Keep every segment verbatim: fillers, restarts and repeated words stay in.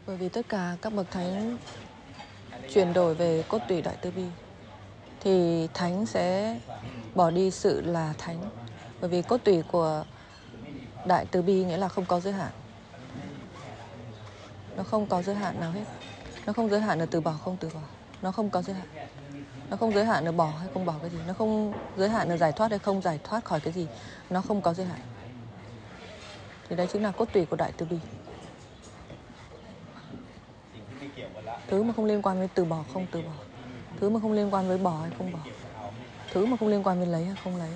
Bởi vì tất cả các bậc thánh chuyển đổi về cốt tủy Đại Từ Bi thì thánh sẽ bỏ đi sự là thánh. Bởi vì cốt tủy của Đại Từ Bi nghĩa là không có giới hạn. Nó không có giới hạn nào hết. Nó không giới hạn ở từ bỏ không từ bỏ. Nó không có giới hạn. Nó không giới hạn ở bỏ hay không bỏ cái gì. Nó không giới hạn ở giải thoát hay không giải thoát khỏi cái gì. Nó không có giới hạn. Thì đấy chính là cốt tủy của Đại Từ Bi. Thứ mà không liên quan với từ bỏ không từ bỏ. Thứ mà không liên quan với bỏ hay không bỏ. Thứ mà không liên quan với lấy hay không lấy.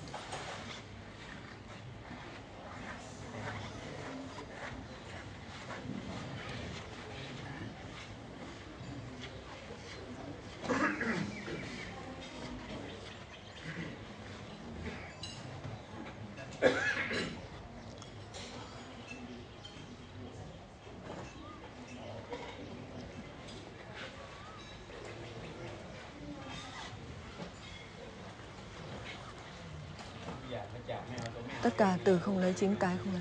Tất cả từ không lấy chính cái không lấy.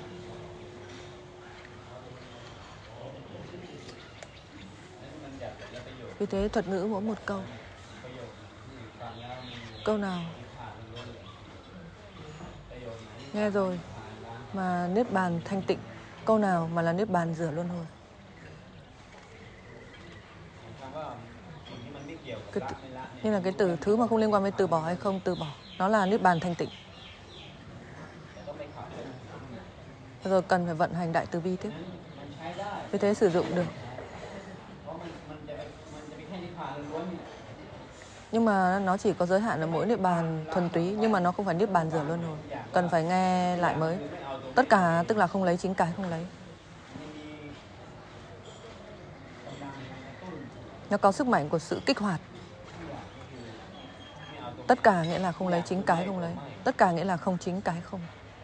Vì thế thuật ngữ mỗi một câu. Câu nào nghe rồi mà niết bàn thanh tịnh. Câu nào mà là niết bàn rửa luân hồi. Cái t- như là cái từ thứ mà không liên quan với từ bỏ hay không từ bỏ. Nó là niết bàn thanh tịnh. Rồi cần phải vận hành Đại Từ Bi tiếp. Vì thế sử dụng được. Nhưng mà nó chỉ có giới hạn ở mỗi niết bàn thuần túy. Nhưng mà nó không phải niết bàn rửa luân hồi. Cần phải nghe lại mới. Tất cả tức là không lấy chính cái không lấy. Nó có sức mạnh của sự kích hoạt. Tất cả nghĩa là không lấy chính cái không lấy. Tất cả nghĩa là không chính cái không.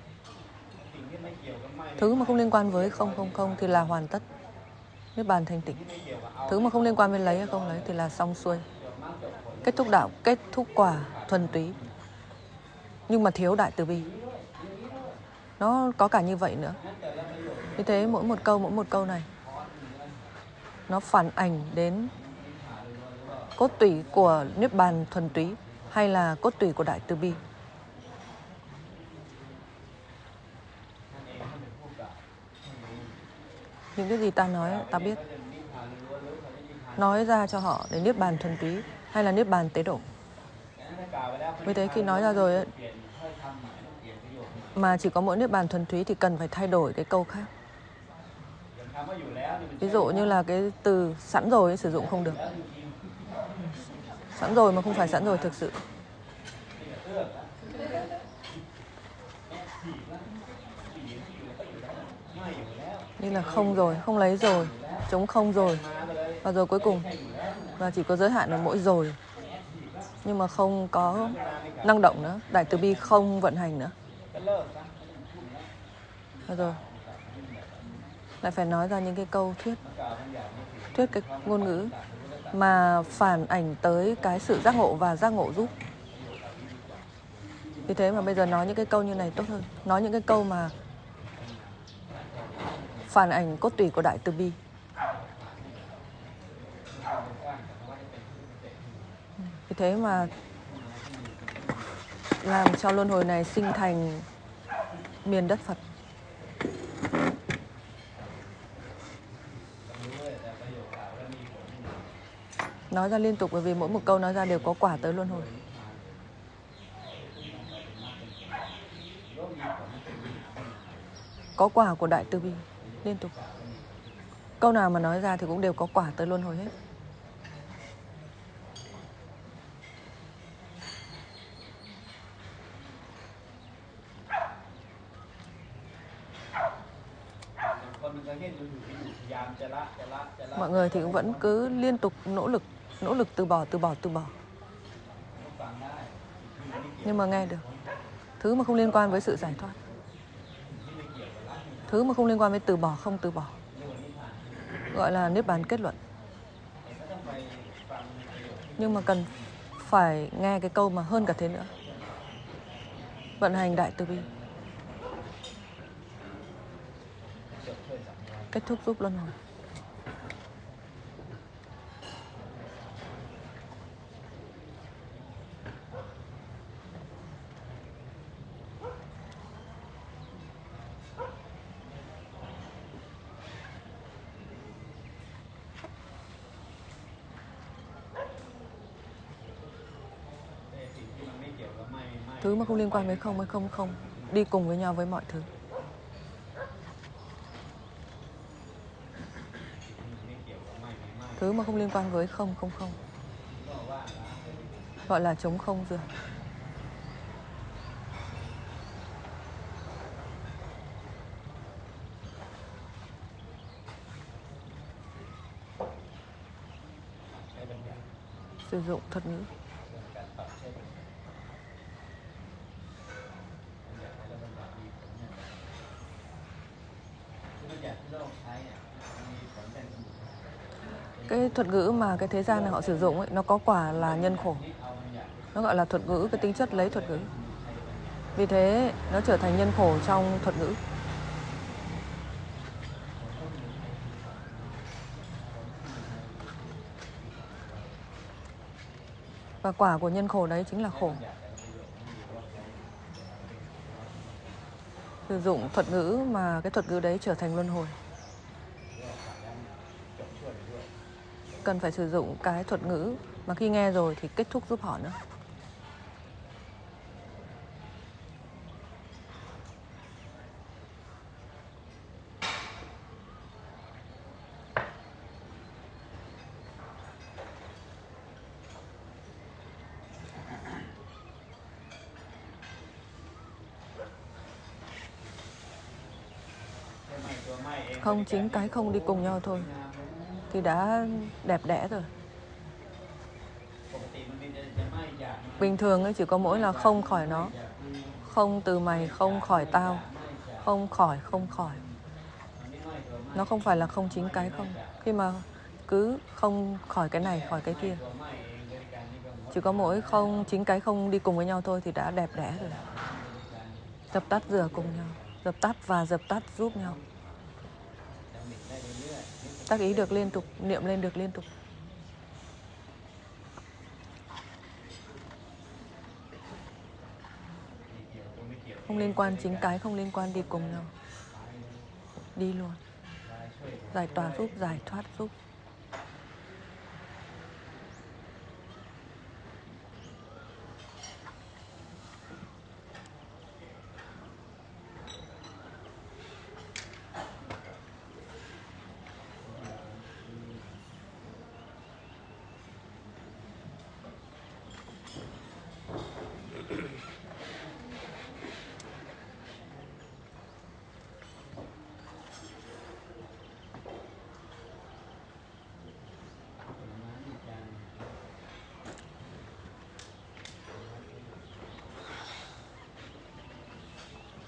Thứ mà không liên quan với không không không thì là hoàn tất. Niết bàn thanh tịnh. Thứ mà không liên quan với lấy hay không lấy thì là xong xuôi. Kết thúc đạo, kết thúc quả thuần túy. Nhưng mà thiếu Đại Từ Bi. Nó có cả như vậy nữa. Vì thế mỗi một câu, mỗi một câu này nó phản ảnh đến cốt tủy của niết bàn thuần túy hay là cốt tủy của Đại Từ Bi. Những cái gì ta nói, ta biết. Nói ra cho họ để niết bàn thuần túy hay là niết bàn tế độ. Vì thế khi nói ra rồi ấy, mà chỉ có mỗi niết bàn thuần túy thì cần phải thay đổi cái câu khác. Ví dụ như là cái từ sẵn rồi ấy, sử dụng không được. Sẵn rồi mà không phải sẵn rồi thực sự. Như là không rồi, không lấy rồi, chống không rồi. Và rồi cuối cùng và chỉ có giới hạn ở mỗi rồi. Nhưng mà không có năng động nữa. Đại Từ Bi không vận hành nữa. Và rồi lại phải nói ra những cái câu thuyết. Thuyết cái ngôn ngữ mà phản ảnh tới cái sự giác ngộ và giác ngộ giúp. Vì thế mà bây giờ nói những cái câu như này tốt hơn. Nói những cái câu mà phản ảnh cốt tủy của Đại Từ Bi. Vì thế mà làm cho luân hồi này sinh thành miền đất Phật. Nói ra liên tục bởi vì mỗi một câu nói ra đều có quả tới luân hồi. Có quả của Đại Từ Bi liên tục. Câu nào mà nói ra thì cũng đều có quả tới luân hồi hết. Mọi người thì cũng vẫn cứ liên tục nỗ lực, nỗ lực từ bỏ, từ bỏ, từ bỏ. Nhưng mà nghe được. Thứ mà không liên quan với sự giải thoát. Thứ mà không liên quan với từ bỏ, không từ bỏ. Gọi là niết bàn kết luận. Nhưng mà cần phải nghe cái câu mà hơn cả thế nữa. Vận hành Đại Từ Bi. Kết thúc giúp luân hồi. Thứ mà không liên quan với không với không không đi cùng với nhau với mọi thứ. Thứ mà không liên quan với không không không gọi là trống không dường. Sử dụng thuật ngữ. Cái thuật ngữ mà cái thế gian này họ sử dụng ấy, nó có quả là nhân khổ. Nó gọi là thuật ngữ, cái tính chất lấy thuật ngữ. Vì thế nó trở thành nhân khổ trong thuật ngữ. Và quả của nhân khổ đấy chính là khổ. Sử dụng thuật ngữ mà cái thuật ngữ đấy trở thành luân hồi. Cần phải sử dụng cái thuật ngữ mà khi nghe rồi thì kết thúc giúp họ nữa. Không, chính cái không đi cùng nhau thôi thì đã đẹp đẽ rồi. Bình thường ấy chỉ có mỗi là không khỏi nó. Không từ mày, không khỏi tao. Không khỏi, không khỏi. Nó không phải là không chính cái không. Khi mà cứ không khỏi cái này, khỏi cái kia, chỉ có mỗi không chính cái không đi cùng với nhau thôi thì đã đẹp đẽ rồi. Dập tắt rửa cùng nhau. Dập tắt và dập tắt giúp nhau. Tác ý được liên tục, niệm lên được liên tục. Không liên quan chính cái, không liên quan đi cùng nhau. Đi luôn. Giải tỏa giúp, giải thoát giúp.